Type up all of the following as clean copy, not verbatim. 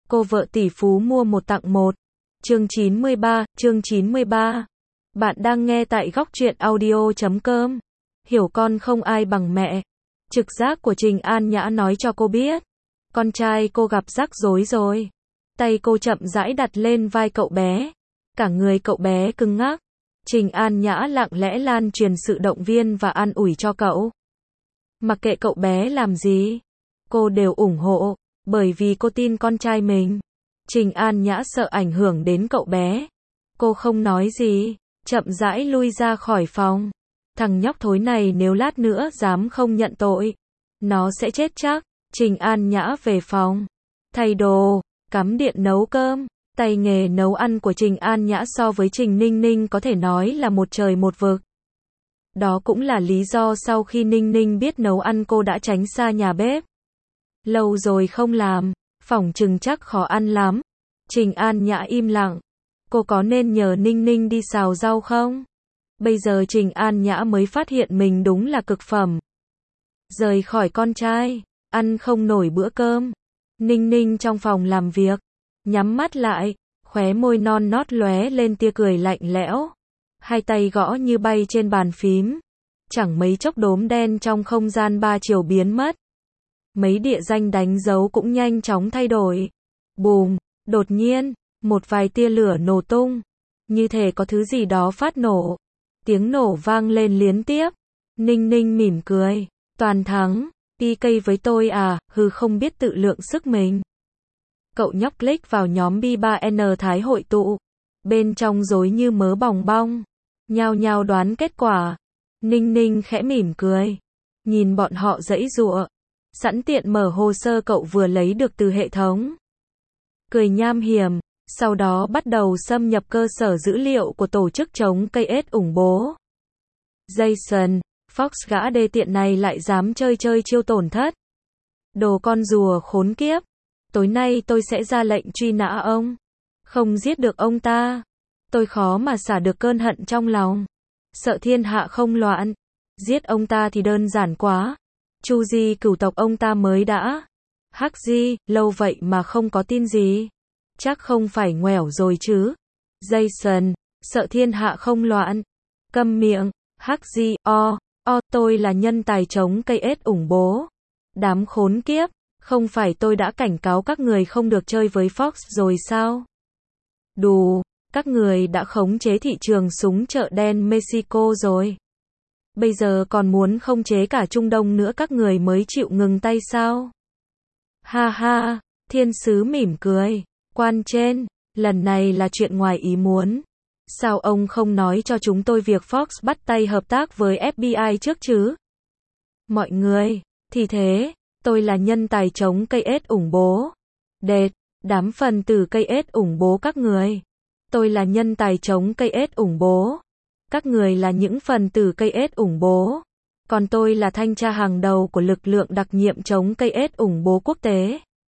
Cô vợ tỷ phú mua một tặng một. Chương 93. Bạn đang nghe tại góc truyện audio.com. Hiểu con không ai bằng mẹ. Trực giác của Trình An Nhã nói cho cô biết. Con trai cô gặp rắc rối rồi. Tay cô chậm rãi đặt lên vai cậu bé. Cả người cậu bé cứng ngắc. Trình An Nhã lặng lẽ lan truyền sự động viên và an ủi cho cậu. Mặc kệ cậu bé làm gì, cô đều ủng hộ, bởi vì cô tin con trai mình. Trình An Nhã sợ ảnh hưởng đến cậu bé. Cô không nói gì, chậm rãi lui ra khỏi phòng. Thằng nhóc thối này nếu lát nữa dám không nhận tội, nó sẽ chết chắc. Trình An Nhã về phòng, thay đồ, cắm điện nấu cơm. Tay nghề nấu ăn của Trình An Nhã so với Trình Ninh Ninh có thể nói là một trời một vực. Đó cũng là lý do sau khi Ninh Ninh biết nấu ăn cô đã tránh xa nhà bếp. Lâu rồi không làm, phỏng chừng chắc khó ăn lắm. Trình An Nhã im lặng. Cô có nên nhờ Ninh Ninh đi xào rau không? Bây giờ Trình An Nhã mới phát hiện mình đúng là cực phẩm. Rời khỏi con trai, ăn không nổi bữa cơm. Ninh Ninh trong phòng làm việc, nhắm mắt lại, khóe môi non nót lóe lên tia cười lạnh lẽo. Hai tay gõ như bay trên bàn phím. Chẳng mấy chốc đốm đen trong không gian 3 chiều biến mất. Mấy địa danh đánh dấu cũng nhanh chóng thay đổi. Bùm, đột nhiên, một vài tia lửa nổ tung. Như thể có thứ gì đó phát nổ. Tiếng nổ vang lên liên tiếp. Ninh Ninh mỉm cười. Toàn thắng, PK với tôi à, không biết tự lượng sức mình. Cậu nhóc click vào nhóm B3N Thái hội tụ. Bên trong rối như mớ bòng bong. Nhao nhao đoán kết quả. Ninh Ninh khẽ mỉm cười. Nhìn bọn họ giãy giụa. Sẵn tiện mở hồ sơ cậu vừa lấy được từ hệ thống. Cười nham hiểm. Sau đó bắt đầu xâm nhập cơ sở dữ liệu của tổ chức chống KS ủng bố. Jason, Fox gã đê tiện này lại dám chơi chiêu tổn thất. Đồ con rùa khốn kiếp. Tối nay tôi sẽ ra lệnh truy nã ông. Không giết được ông ta, tôi khó mà xả được cơn hận trong lòng. Sợ thiên hạ không loạn. Giết ông ta thì đơn giản quá. Chu di cửu tộc ông ta mới đã. Hắc di, lâu vậy mà không có tin gì. Chắc không phải ngoẻo rồi chứ. Jason, sợ thiên hạ không loạn. Câm miệng. Hắc di, tôi là nhân tài chống KS ủng bố. Đám khốn kiếp, không phải tôi đã cảnh cáo các người không được chơi với Fox rồi sao? Đù, các người đã khống chế thị trường súng chợ đen Mexico rồi. Bây giờ còn muốn khống chế cả Trung Đông nữa, các người mới chịu ngừng tay sao? Ha ha, thiên sứ mỉm cười. Quan trên, lần này là chuyện ngoài ý muốn. Sao ông không nói cho chúng tôi việc Fox bắt tay hợp tác với FBI trước chứ? Mọi người, thì thế, tôi là nhân tài chống KS ủng bố. Đệt, đám phần tử KS ủng bố các người. Tôi là nhân tài chống KS ủng bố. Các người là những phần tử KS ủng bố. Còn tôi là thanh tra hàng đầu của lực lượng đặc nhiệm chống KS ủng bố quốc tế.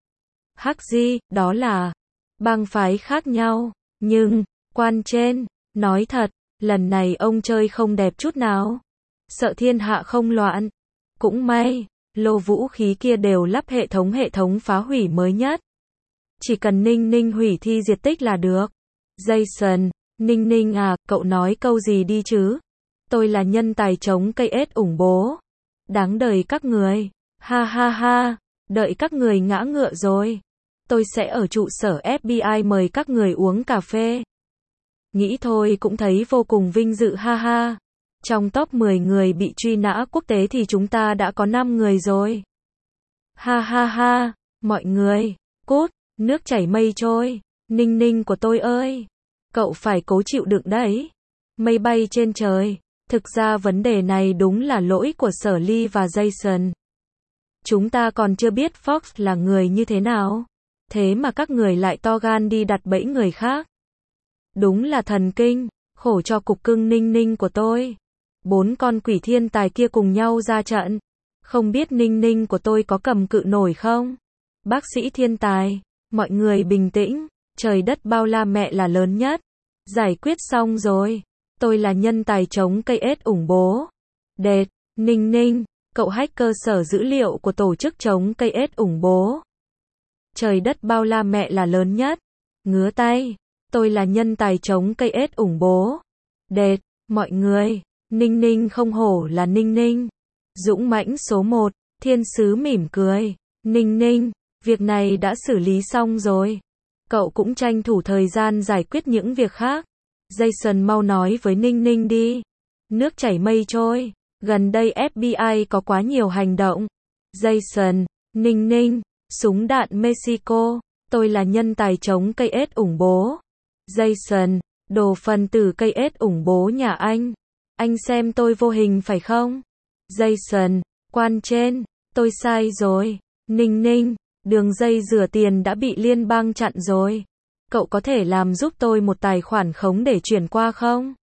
Hắc di, đó là bang phái khác nhau. Nhưng, quan trên, nói thật, lần này ông chơi không đẹp chút nào. Sợ thiên hạ không loạn. Cũng may, lô vũ khí kia đều lắp hệ thống phá hủy mới nhất. Chỉ cần Ninh Ninh hủy thi diệt tích là được. Jason, Ninh Ninh à, cậu nói câu gì đi chứ? Tôi là nhân tài chống KS ủng bố. Đáng đời các người. Ha ha ha, đợi các người ngã ngựa rồi. Tôi sẽ ở trụ sở FBI mời các người uống cà phê. Nghĩ thôi cũng thấy vô cùng vinh dự ha ha. Trong top 10 người bị truy nã quốc tế thì chúng ta đã có 5 người rồi. Ha ha ha, mọi người, cút, nước chảy mây trôi. Ninh Ninh của tôi ơi, cậu phải cố chịu đựng đấy. Mây bay trên trời. Thực ra vấn đề này đúng là lỗi của Sở Ly và Jason. Chúng ta còn chưa biết Fox là người như thế nào. Thế mà các người lại to gan đi đặt bẫy người khác. Đúng là thần kinh, khổ cho cục cưng Ninh Ninh của tôi. 4 con quỷ thiên tài kia cùng nhau ra trận. Không biết Ninh Ninh của tôi có cầm cự nổi không? Bác sĩ thiên tài, mọi người bình tĩnh, trời đất bao la mẹ là lớn nhất. Giải quyết xong rồi. Tôi là nhân tài chống KS ủng bố. Đệt, Ninh Ninh, cậu hack cơ sở dữ liệu của tổ chức chống KS ủng bố. Trời đất bao la mẹ là lớn nhất. Ngứa tay. Tôi là nhân tài chống cây ết ủng bố. Đệt, mọi người. Ninh Ninh không hổ là Ninh Ninh. Dũng mãnh số 1, thiên sứ mỉm cười. Ninh Ninh, việc này đã xử lý xong rồi. Cậu cũng tranh thủ thời gian giải quyết những việc khác. Jason mau nói với Ninh Ninh đi. Nước chảy mây trôi. Gần đây FBI có quá nhiều hành động. Jason, Ninh Ninh, súng đạn Mexico. Tôi là nhân tài chống cây ết ủng bố. Jason, đồ phần tử cây ết ủng bố nhà anh. Anh xem tôi vô hình phải không? Jason, quan trên, tôi sai rồi. Ninh Ninh, đường dây rửa tiền đã bị liên bang chặn rồi. Cậu có thể làm giúp tôi một tài khoản khống để chuyển qua không?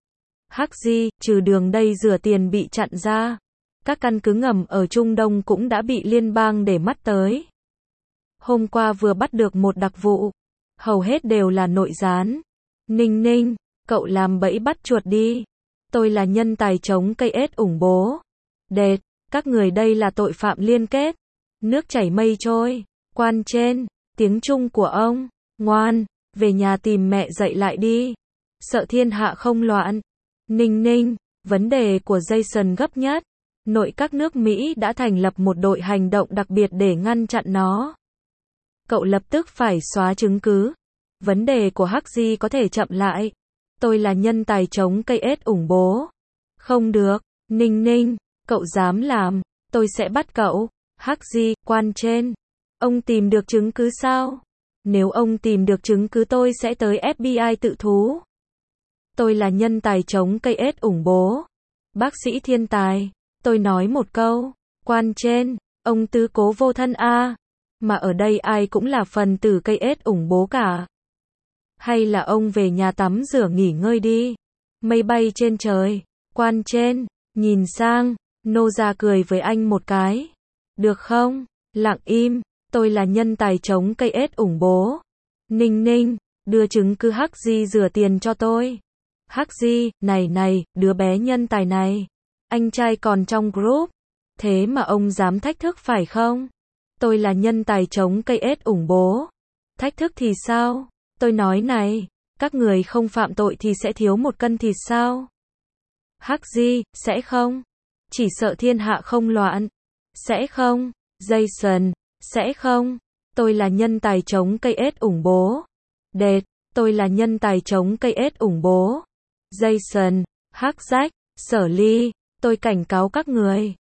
Hắc Di, trừ đường dây rửa tiền bị chặn ra, các căn cứ ngầm ở Trung Đông cũng đã bị liên bang để mắt tới. Hôm qua vừa bắt được một đặc vụ, hầu hết đều là nội gián. Ninh Ninh, cậu làm bẫy bắt chuột đi. Tôi là nhân tài chống cây ết ủng bố. Đệt, các người đây là tội phạm liên kết. Nước chảy mây trôi. Quan trên, tiếng Trung của ông. Ngoan, về nhà tìm mẹ dạy lại đi. Sợ thiên hạ không loạn. Ninh Ninh, vấn đề của Jason gấp nhất. Nội các nước Mỹ đã thành lập một đội hành động đặc biệt để ngăn chặn nó. Cậu lập tức phải xóa chứng cứ. Vấn đề của Hắc Di có thể chậm lại. Tôi là nhân tài chống cây ết ủng bố. Không được, Ninh Ninh, cậu dám làm, tôi sẽ bắt cậu. Hắc Di, quan trên. Ông tìm được chứng cứ sao? Nếu ông tìm được chứng cứ tôi sẽ tới FBI tự thú. Tôi là nhân tài chống cây ết ủng bố. Bác sĩ thiên tài, tôi nói một câu. Quan trên, ông tứ cố vô thân a. Mà ở đây ai cũng là phần tử cây ết ủng bố cả. Hay là ông về nhà tắm rửa nghỉ ngơi đi. Mây bay trên trời. Quan trên, nhìn sang, nô ra cười với anh một cái. Được không? Lặng im, tôi là nhân tài chống cây ết ủng bố. Ninh Ninh, đưa chứng cứ Hắc Di rửa tiền cho tôi. Hắc Di, này, đứa bé nhân tài này. Anh trai còn trong group. Thế mà ông dám thách thức phải không? Tôi là nhân tài chống cây ết ủng bố. Thách thức thì sao? Tôi nói này, các người không phạm tội thì sẽ thiếu một cân thịt sao? Hắc Di, sẽ không? Chỉ sợ thiên hạ không loạn. Sẽ không? Jason, sẽ không? Tôi là nhân tài chống cây ết ủng bố. Đệt, tôi là nhân tài chống cây ết ủng bố. Jason, Hắc Rách, Sở Ly, tôi cảnh cáo các người.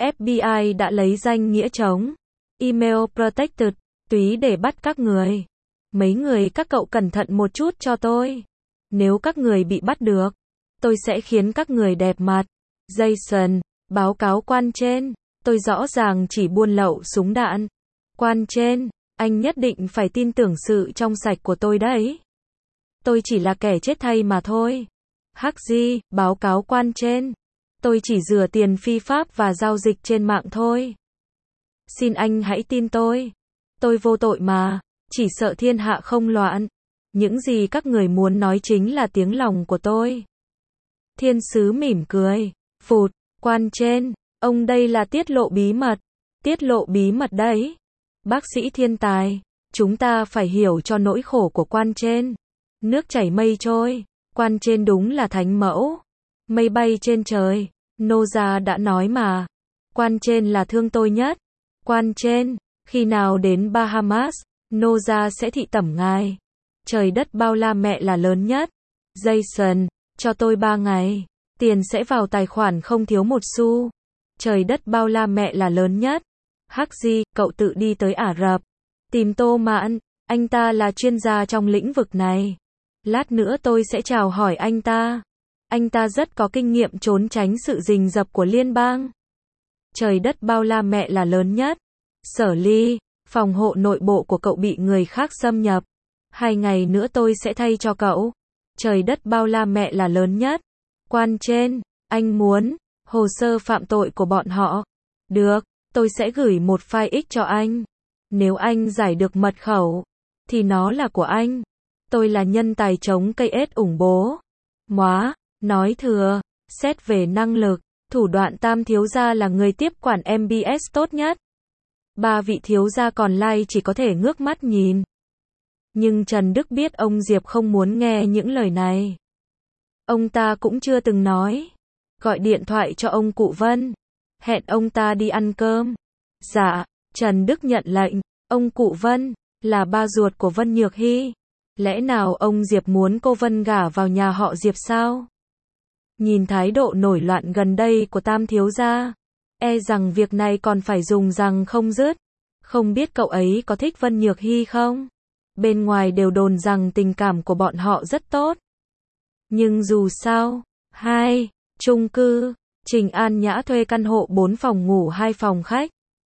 FBI đã lấy danh nghĩa chống email protected, túy để bắt các người. Mấy người các cậu cẩn thận một chút cho tôi. Nếu các người bị bắt được, tôi sẽ khiến các người đẹp mặt. Jason, báo cáo quan trên, tôi rõ ràng chỉ buôn lậu súng đạn. Quan trên, anh nhất định phải tin tưởng sự trong sạch của tôi đấy. Tôi chỉ là kẻ chết thay mà thôi. Hắc Di, báo cáo quan trên, tôi chỉ rửa tiền phi pháp và giao dịch trên mạng thôi. Xin anh hãy tin tôi vô tội mà, chỉ sợ thiên hạ không loạn. Những gì các người muốn nói chính là tiếng lòng của tôi. Thiên sứ mỉm cười, phụt, quan trên, ông đây là tiết lộ bí mật. Tiết lộ bí mật đấy. Bác sĩ thiên tài, chúng ta phải hiểu cho nỗi khổ của quan trên. Nước chảy mây trôi, quan trên đúng là thánh mẫu. Mây bay trên trời, nô gia đã nói mà. Quan trên là thương tôi nhất. Quan trên, khi nào đến Bahamas, nô gia sẽ thị tẩm ngài. Trời đất bao la mẹ là lớn nhất. Jason, cho tôi 3 ngày. Tiền sẽ vào tài khoản không thiếu một xu. Trời đất bao la mẹ là lớn nhất. Hắc Di, cậu tự đi tới Ả Rập. Tìm Tô Mạn, anh ta là chuyên gia trong lĩnh vực này. Lát nữa tôi sẽ chào hỏi anh ta. Anh ta rất có kinh nghiệm trốn tránh sự rình rập của liên bang. Trời đất bao la mẹ là lớn nhất. Sở Ly, phòng hộ nội bộ của cậu bị người khác xâm nhập. 2 ngày nữa tôi sẽ thay cho cậu. Trời đất bao la mẹ là lớn nhất. Quan trên, anh muốn hồ sơ phạm tội của bọn họ. Được, tôi sẽ gửi một file X cho anh. Nếu anh giải được mật khẩu, thì nó là của anh. Tôi là nhân tài chống cây ết ủng bố. Móa, nói thừa, xét về năng lực, thủ đoạn Tam thiếu gia là người tiếp quản MBS tốt nhất. Ba vị thiếu gia còn lại chỉ có thể ngước mắt nhìn. Nhưng Trần Đức biết ông Diệp không muốn nghe những lời này. Ông ta cũng chưa từng nói. Gọi điện thoại cho ông cụ Vân. Hẹn ông ta đi ăn cơm. Dạ, Trần Đức nhận lệnh. Ông cụ Vân là ba ruột của Vân Nhược Hy. Lẽ nào ông Diệp muốn cô Vân gả vào nhà họ Diệp sao? Nhìn thái độ nổi loạn gần đây của Tam thiếu gia, e rằng việc này còn phải dùng rằng không dứt. Không biết cậu ấy có thích Vân Nhược Hy không? Bên ngoài đều đồn rằng tình cảm của bọn họ rất tốt. Nhưng dù sao, chung cư, Trình An Nhã thuê căn hộ 4 phòng ngủ 2 phòng khách.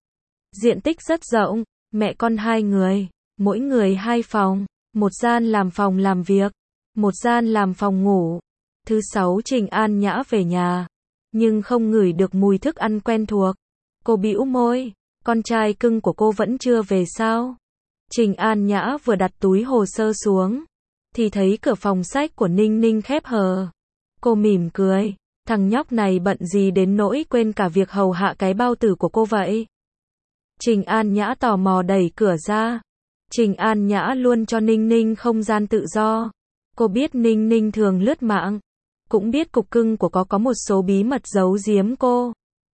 Diện tích rất rộng, mẹ con 2 người, mỗi người 2 phòng, một gian làm phòng làm việc, một gian làm phòng ngủ. Thứ 6 Trình An Nhã về nhà, nhưng không ngửi được mùi thức ăn quen thuộc. Cô bĩu môi, con trai cưng của cô vẫn chưa về sao? Trình An Nhã vừa đặt túi hồ sơ xuống, thì thấy cửa phòng sách của Ninh Ninh khép hờ. Cô mỉm cười, thằng nhóc này bận gì đến nỗi quên cả việc hầu hạ cái bao tử của cô vậy? Trình An Nhã tò mò đẩy cửa ra. Trình An Nhã luôn cho Ninh Ninh không gian tự do. Cô biết Ninh Ninh thường lướt mạng, cũng biết cục cưng của có một số bí mật giấu giếm cô.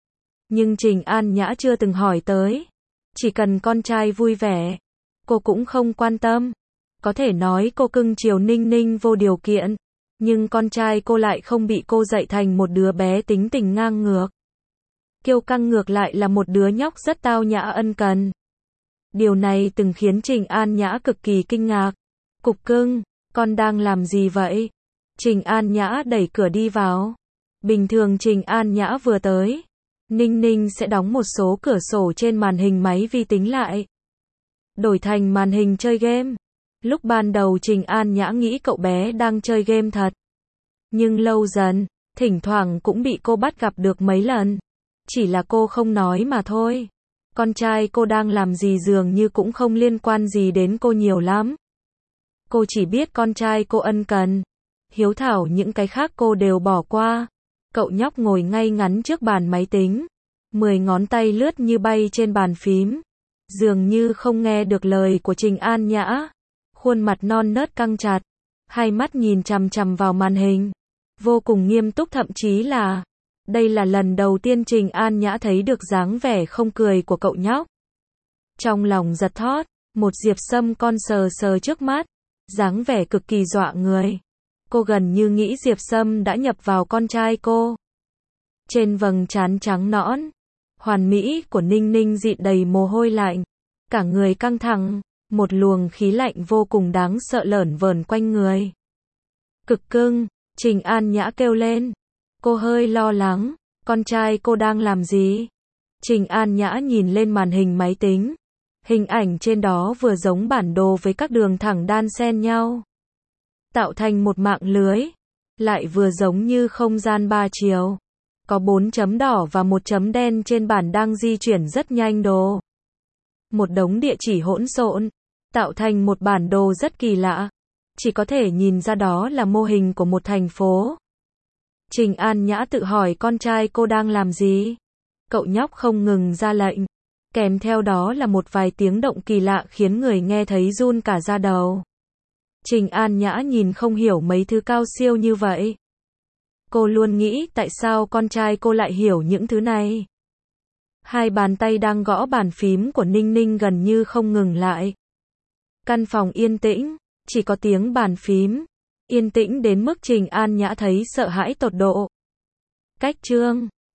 Nhưng Trình An Nhã chưa từng hỏi tới. Chỉ cần con trai vui vẻ, cô cũng không quan tâm. Có thể nói cô cưng chiều Ninh Ninh vô điều kiện, nhưng con trai cô lại không bị cô dạy thành một đứa bé tính tình ngang ngược. Kiêu căng ngược lại là một đứa nhóc rất tao nhã ân cần. Điều này từng khiến Trình An Nhã cực kỳ kinh ngạc. Cục cưng, con đang làm gì vậy? Trình An Nhã đẩy cửa đi vào. Bình thường Trình An Nhã vừa tới, Ninh Ninh sẽ đóng một số cửa sổ trên màn hình máy vi tính lại, đổi thành màn hình chơi game. Lúc ban đầu Trình An Nhã nghĩ cậu bé đang chơi game thật. Nhưng lâu dần, thỉnh thoảng cũng bị cô bắt gặp được mấy lần. Chỉ là cô không nói mà thôi. Con trai cô đang làm gì dường như cũng không liên quan gì đến cô nhiều lắm. Cô chỉ biết con trai cô ân cần, hiếu thảo, những cái khác cô đều bỏ qua. Cậu nhóc ngồi ngay ngắn trước bàn máy tính, 10 ngón tay lướt như bay trên bàn phím, dường như không nghe được lời của Trình An Nhã. Khuôn mặt non nớt căng chặt, hai mắt nhìn chằm chằm vào màn hình, vô cùng nghiêm túc, thậm chí là đây là lần đầu tiên Trình An Nhã thấy được dáng vẻ không cười của cậu nhóc. Trong lòng giật thót, một Diệp Sâm con sờ sờ trước mắt, dáng vẻ cực kỳ dọa người. Cô gần như nghĩ Diệp Sâm đã nhập vào con trai cô. Trên vầng trán trắng nõn, hoàn mỹ của Ninh Ninh dịn đầy mồ hôi lạnh, cả người căng thẳng, một luồng khí lạnh vô cùng đáng sợ lởn vởn quanh người. Cực cưng, Trình An Nhã kêu lên. Cô hơi lo lắng, con trai cô đang làm gì? Trình An Nhã nhìn lên màn hình máy tính. Hình ảnh trên đó vừa giống bản đồ với các đường thẳng đan xen nhau, tạo thành một mạng lưới, lại vừa giống như không gian 3 chiều. Có 4 chấm đỏ và 1 chấm đen trên bản đang di chuyển rất nhanh đồ. Một đống địa chỉ hỗn xộn, tạo thành một bản đồ rất kỳ lạ. Chỉ có thể nhìn ra đó là mô hình của một thành phố. Trình An Nhã tự hỏi con trai cô đang làm gì? Cậu nhóc không ngừng ra lệnh, kèm theo đó là một vài tiếng động kỳ lạ khiến người nghe thấy run cả da đầu. Trình An Nhã nhìn không hiểu mấy thứ cao siêu như vậy. Cô luôn nghĩ tại sao con trai cô lại hiểu những thứ này. Hai bàn tay đang gõ bàn phím của Ninh Ninh gần như không ngừng lại. Căn phòng yên tĩnh, chỉ có tiếng bàn phím. Yên tĩnh đến mức Trình An Nhã thấy sợ hãi tột độ. Cách chương